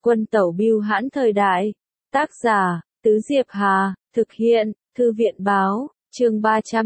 Quân tẩu bưu hãn thời đại. Tác giả, Tứ Diệp Hà, thực hiện, Thư viện báo, chương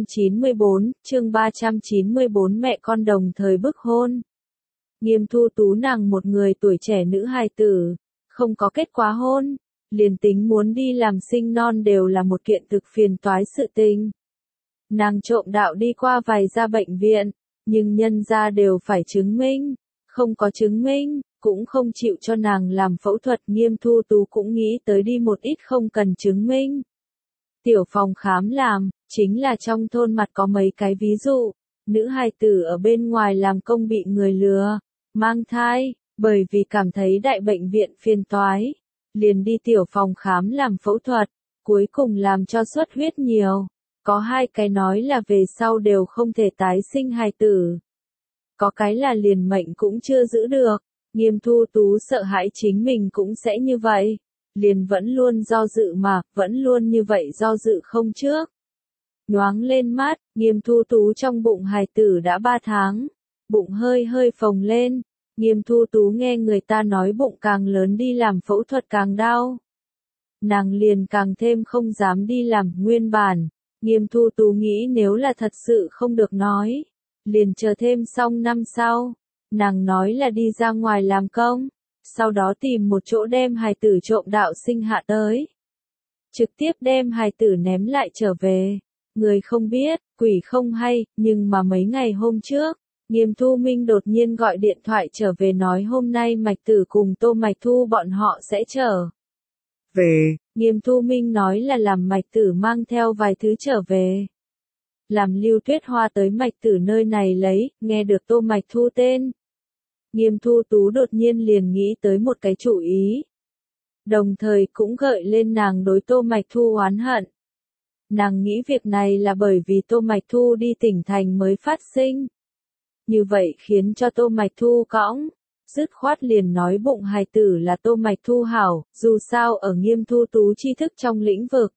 394, mẹ con đồng thời bức hôn. Nghiêm Thu Tú nàng một người tuổi trẻ nữ hài tử, không có kết quả hôn, liền tính muốn đi làm sinh non đều là một kiện thực phiền toái sự tình. Nàng trộm đạo đi qua vài gia bệnh viện, nhưng nhân gia đều phải chứng minh, không có chứng minh, cũng không chịu cho nàng làm phẫu thuật. Nghiêm Thu Tú cũng nghĩ tới đi một ít không cần chứng minh. Tiểu phòng khám làm, chính là trong thôn mặt có mấy cái ví dụ, nữ hài tử ở bên ngoài làm công bị người lừa, mang thai, bởi vì cảm thấy đại bệnh viện phiền toái, liền đi tiểu phòng khám làm phẫu thuật, cuối cùng làm cho xuất huyết nhiều. Có hai cái nói là về sau đều không thể tái sinh hài tử. Có cái là liền mệnh cũng chưa giữ được. Nghiêm Thu Tú sợ hãi chính mình cũng sẽ như vậy. Liền vẫn luôn do dự mà, vẫn luôn như vậy do dự không trước. Nhoáng lên mắt, Nghiêm Thu Tú trong bụng hài tử đã 3 tháng. Bụng hơi hơi phồng lên. Nghiêm Thu Tú nghe người ta nói bụng càng lớn đi làm phẫu thuật càng đau. Nàng liền càng thêm không dám đi làm. Nguyên bản, Nghiêm Thu Tú nghĩ nếu là thật sự không được nói, liền chờ thêm xong năm sau. Nàng nói là đi ra ngoài làm công, sau đó tìm một chỗ đem hài tử trộm đạo sinh hạ tới. Trực tiếp đem hài tử ném lại trở về. Người không biết, quỷ không hay, nhưng mà mấy ngày hôm trước, Nghiêm Thu Minh đột nhiên gọi điện thoại trở về nói hôm nay Mạch Tử cùng Tô Mạch Thu bọn họ sẽ trở về. Nghiêm Thu Minh nói là làm Mạch Tử mang theo vài thứ trở về. Làm Lưu Tuyết Hoa tới Mạch Tử nơi này lấy, nghe được Tô Mạch Thu tên. Nghiêm Thu Tú đột nhiên liền nghĩ tới một cái chủ ý. Đồng thời cũng gợi lên nàng đối Tô Mạch Thu oán hận. Nàng nghĩ việc này là bởi vì Tô Mạch Thu đi tỉnh thành mới phát sinh. Như vậy khiến cho Tô Mạch Thu cõng. Dứt khoát liền nói bụng hài tử là Tô Mạch Thu hảo, dù sao ở Nghiêm Thu Tú tri thức trong lĩnh vực.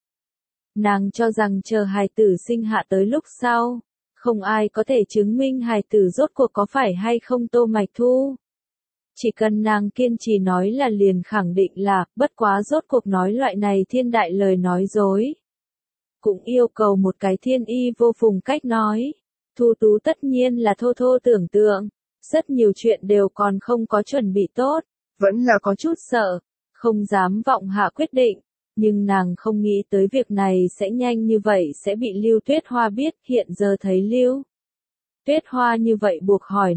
Nàng cho rằng chờ hài tử sinh hạ tới lúc sau, không ai có thể chứng minh hài tử rốt cuộc có phải hay không Tô Mạch Thu. Chỉ cần nàng kiên trì nói là liền khẳng định là, bất quá rốt cuộc nói loại này thiên đại lời nói dối. Cũng yêu cầu một cái thiên y vô phùng cách nói. Thu Tú tất nhiên là thô thô tưởng tượng. Rất nhiều chuyện đều còn không có chuẩn bị tốt, vẫn là có chút sợ, không dám vọng hạ quyết định, nhưng nàng không nghĩ tới việc này sẽ nhanh như vậy sẽ bị Lưu Tuyết Hoa biết. Hiện giờ thấy Lưu Tuyết Hoa như vậy buộc hỏi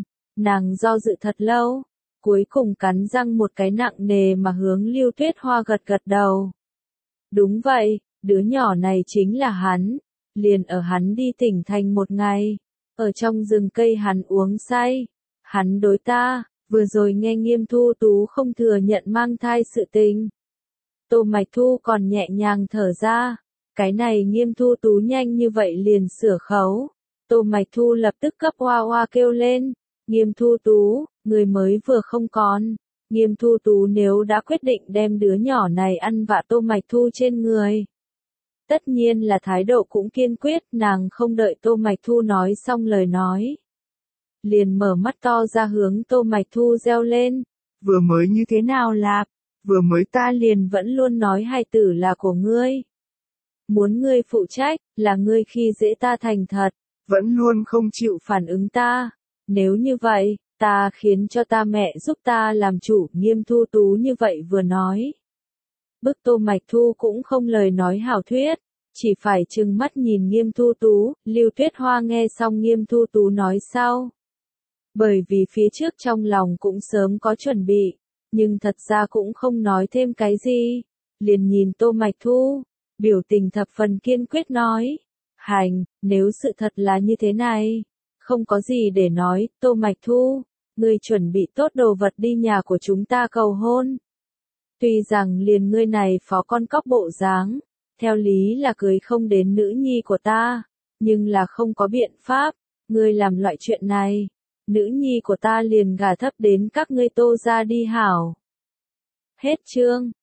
nàng do dự thật lâu, cuối cùng cắn răng một cái nặng nề mà hướng Lưu Tuyết Hoa gật gật đầu. Đúng vậy, đứa nhỏ này chính là hắn, liền ở hắn đi tỉnh thành một ngày. Ở trong rừng cây hắn uống say, hắn đối ta, vừa rồi nghe Nghiêm Thu Tú không thừa nhận mang thai sự tình. Tô Mạch Thu còn nhẹ nhàng thở ra, cái này Nghiêm Thu Tú nhanh như vậy liền sửa khấu. Tô Mạch Thu lập tức cấp oa oa kêu lên, Nghiêm Thu Tú, người mới vừa không còn. Nghiêm Thu Tú nếu đã quyết định đem đứa nhỏ này ăn vạ Tô Mạch Thu trên người. Tất nhiên là thái độ cũng kiên quyết, nàng không đợi Tô Mạch Thu nói xong lời nói. Liền mở mắt to ra hướng Tô Mạch Thu reo lên. Vừa mới như thế nào lạp? Vừa mới ta liền vẫn luôn nói hài tử là của ngươi. Muốn ngươi phụ trách, là ngươi khi dễ ta thành thật, vẫn luôn không chịu phản ứng ta. Nếu như vậy, ta khiến cho ta mẹ giúp ta làm chủ. Nghiêm Thu Tú như vậy vừa nói. Bức Tô Mạch Thu cũng không lời nói hảo thuyết, chỉ phải trừng mắt nhìn Nghiêm Thu Tú. Lưu Tuyết Hoa nghe xong Nghiêm Thu Tú nói sau. Bởi vì phía trước trong lòng cũng sớm có chuẩn bị, nhưng thật ra cũng không nói thêm cái gì, liền nhìn Tô Mạch Thu, biểu tình thập phần kiên quyết nói. Hành, nếu sự thật là như thế này, không có gì để nói. Tô Mạch Thu, ngươi chuẩn bị tốt đồ vật đi nhà của chúng ta cầu hôn. Tuy rằng liền ngươi này phó con cóc bộ dáng, theo lý là cưới không đến nữ nhi của ta, nhưng là không có biện pháp, ngươi làm loại chuyện này, nữ nhi của ta liền gả thấp đến các ngươi Tô gia đi hảo. Hết chương.